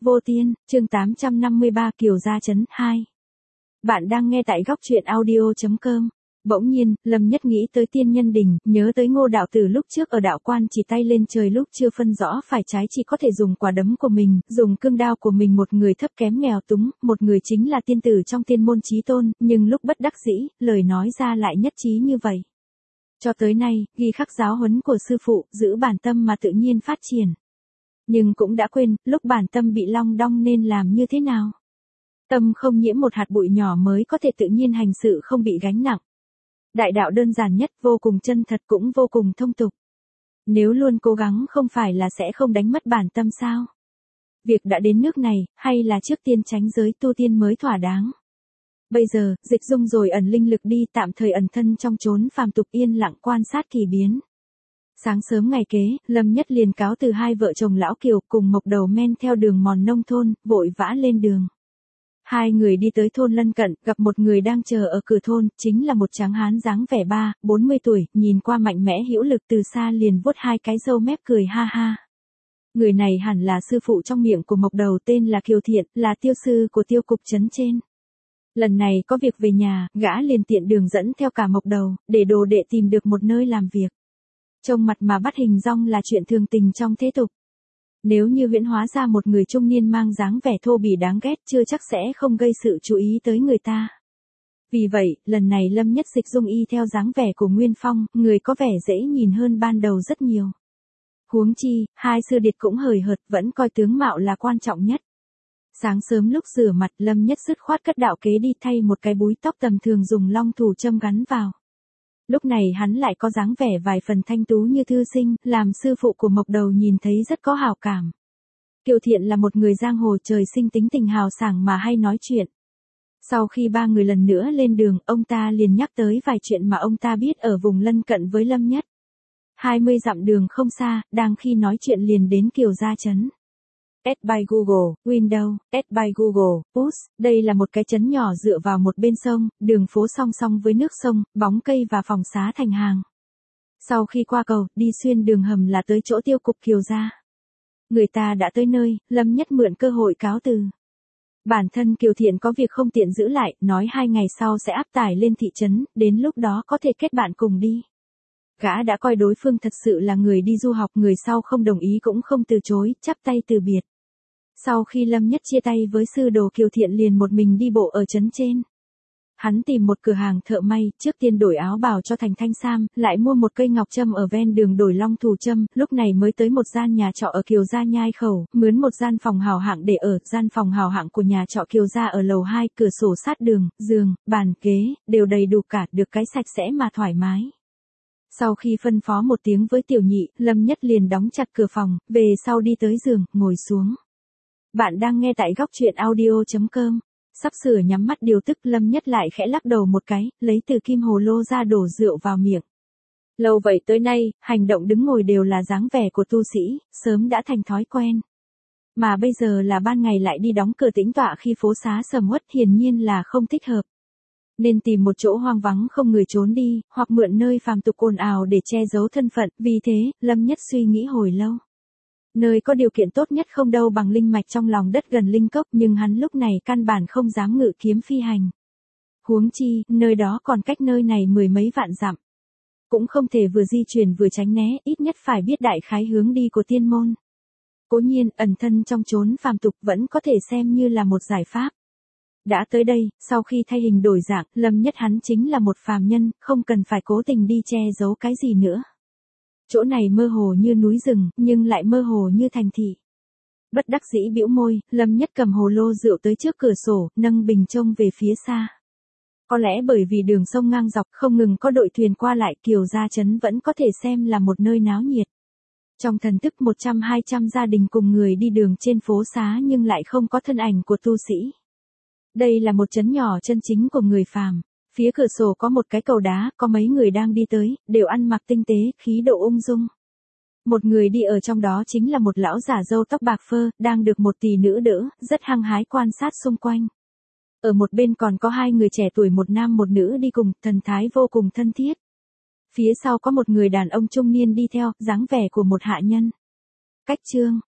Vô Tiên, chương 853 Kiều Gia Trấn 2. Bạn đang nghe tại góc truyện audio.com. Bỗng nhiên, Lâm Nhất nghĩ tới tiên nhân đình, nhớ tới Ngô đạo tử lúc trước ở đạo quan chỉ tay lên trời lúc chưa phân rõ phải trái, chỉ có thể dùng quả đấm của mình, dùng cương đao của mình, một người thấp kém nghèo túng, một người chính là tiên tử trong tiên môn chí tôn, nhưng lúc bất đắc dĩ, lời nói ra lại nhất trí như vậy. Cho tới nay, ghi khắc giáo huấn của sư phụ, giữ bản tâm mà tự nhiên phát triển. Nhưng cũng đã quên, lúc bản tâm bị long đong nên làm như thế nào. Tâm không nhiễm một hạt bụi nhỏ mới có thể tự nhiên hành sự không bị gánh nặng. Đại đạo đơn giản nhất, vô cùng chân thật cũng vô cùng thông tục. Nếu luôn cố gắng không phải là sẽ không đánh mất bản tâm sao? Việc đã đến nước này, hay là trước tiên tránh giới tu tiên mới thỏa đáng? Bây giờ, Dịch Dung rồi ẩn linh lực đi, tạm thời ẩn thân trong chốn phàm tục, yên lặng quan sát kỳ biến. Sáng sớm ngày kế, Lâm Nhất liền cáo từ hai vợ chồng lão Kiều cùng Mộc Đầu men theo đường mòn nông thôn, vội vã lên đường. Hai người đi tới thôn lân cận, gặp một người đang chờ ở cửa thôn, chính là một tráng hán dáng vẻ 40 tuổi, nhìn qua mạnh mẽ hữu lực, từ xa liền vuốt hai cái râu mép cười ha ha. Người này hẳn là sư phụ trong miệng của Mộc Đầu, tên là Kiều Thiện, là tiêu sư của tiêu cục trấn trên. Lần này có việc về nhà, gã liền tiện đường dẫn theo cả Mộc Đầu, để đồ đệ tìm được một nơi làm việc. Trông mặt mà bắt hình dong là chuyện thường tình trong thế tục. Nếu như huyễn hóa ra một người trung niên mang dáng vẻ thô bỉ đáng ghét, chưa chắc sẽ không gây sự chú ý tới người ta. Vì vậy, lần này Lâm Nhất Dịch dung y theo dáng vẻ của Nguyên Phong, người có vẻ dễ nhìn hơn ban đầu rất nhiều. Huống chi, hai sư điệt cũng hời hợt, vẫn coi tướng mạo là quan trọng nhất. Sáng sớm lúc rửa mặt, Lâm Nhất dứt khoát cất đạo kế đi, thay một cái búi tóc tầm thường dùng long thủ châm gắn vào. Lúc này hắn lại có dáng vẻ vài phần thanh tú như thư sinh, làm sư phụ của Mộc Đầu nhìn thấy rất có hảo cảm. Kiều Thiện là một người giang hồ trời sinh, tính tình hào sảng mà hay nói chuyện. Sau khi ba người lần nữa lên đường, ông ta liền nhắc tới vài chuyện mà ông ta biết ở vùng lân cận với Lâm Nhất. 20 dặm đường không xa, đang khi nói chuyện liền đến Kiều Gia Trấn. Add by Google, Windows, Add by Google, Push, đây là một cái trấn nhỏ dựa vào một bên sông, đường phố song song với nước sông, bóng cây và phòng xá thành hàng. Sau khi qua cầu, đi xuyên đường hầm là tới chỗ tiêu cục Kiều Gia. Người ta đã tới nơi, Lâm Nhất mượn cơ hội cáo từ. Bản thân Kiều Thiện có việc không tiện giữ lại, nói 2 ngày sau sẽ áp tải lên thị trấn, đến lúc đó có thể kết bạn cùng đi. Gã đã coi đối phương thật sự là người đi du học, người sau không đồng ý cũng không từ chối, chắp tay từ biệt. Sau khi Lâm Nhất chia tay với sư đồ, Kiều Thiện liền một mình đi bộ ở trấn trên. Hắn tìm một cửa hàng thợ may, trước tiên đổi áo bào cho thành thanh sam, lại mua một cây ngọc trâm ở ven đường đổi long thủ trâm, lúc này mới tới một gian nhà trọ ở Kiều Gia Nhai Khẩu, mướn một gian phòng hào hạng để ở. Gian phòng hào hạng của nhà trọ Kiều Gia ở lầu 2, cửa sổ sát đường, giường, bàn, ghế, đều đầy đủ cả, được cái sạch sẽ mà thoải mái. Sau khi phân phó một tiếng với tiểu nhị, Lâm Nhất liền đóng chặt cửa phòng, về sau đi tới giường, ngồi xuống. Bạn đang nghe tại góc truyện audio.com. Sắp sửa nhắm mắt điều tức, Lâm Nhất lại khẽ lắc đầu một cái, lấy từ kim hồ lô ra đổ rượu vào miệng. Lâu vậy tới nay, hành động đứng ngồi đều là dáng vẻ của tu sĩ, sớm đã thành thói quen. Mà bây giờ là ban ngày lại đi đóng cửa tĩnh tọa khi phố xá sầm uất, hiển nhiên là không thích hợp. Nên tìm một chỗ hoang vắng không người trốn đi, hoặc mượn nơi phàm tục ồn ào để che giấu thân phận, vì thế, Lâm Nhất suy nghĩ hồi lâu. Nơi có điều kiện tốt nhất không đâu bằng linh mạch trong lòng đất gần linh cốc, nhưng hắn lúc này căn bản không dám ngự kiếm phi hành. Huống chi, nơi đó còn cách nơi này 10 mấy vạn dặm. Cũng không thể vừa di chuyển vừa tránh né, ít nhất phải biết đại khái hướng đi của tiên môn. Cố nhiên, ẩn thân trong chốn phàm tục vẫn có thể xem như là một giải pháp. Đã tới đây, sau khi thay hình đổi dạng, Lâm Nhất hắn chính là một phàm nhân, không cần phải cố tình đi che giấu cái gì nữa. Chỗ này mơ hồ như núi rừng, nhưng lại mơ hồ như thành thị. Bất đắc dĩ bĩu môi, Lâm Nhất cầm hồ lô rượu tới trước cửa sổ, nâng bình trông về phía xa. Có lẽ bởi vì đường sông ngang dọc không ngừng có đội thuyền qua lại, Kiều Gia Trấn vẫn có thể xem là một nơi náo nhiệt. Trong thần thức 100-200 gia đình cùng người đi đường trên phố xá, nhưng lại không có thân ảnh của tu sĩ. Đây là một trấn nhỏ chân chính của người phàm. Phía cửa sổ có một cái cầu đá, có mấy người đang đi tới, đều ăn mặc tinh tế, khí độ ung dung. Một người đi ở trong đó chính là một lão giả râu tóc bạc phơ, đang được một tỷ nữ đỡ, rất hăng hái quan sát xung quanh. Ở một bên còn có 2 người trẻ tuổi, một nam một nữ đi cùng, thần thái vô cùng thân thiết. Phía sau có một người đàn ông trung niên đi theo, dáng vẻ của một hạ nhân. Cách chương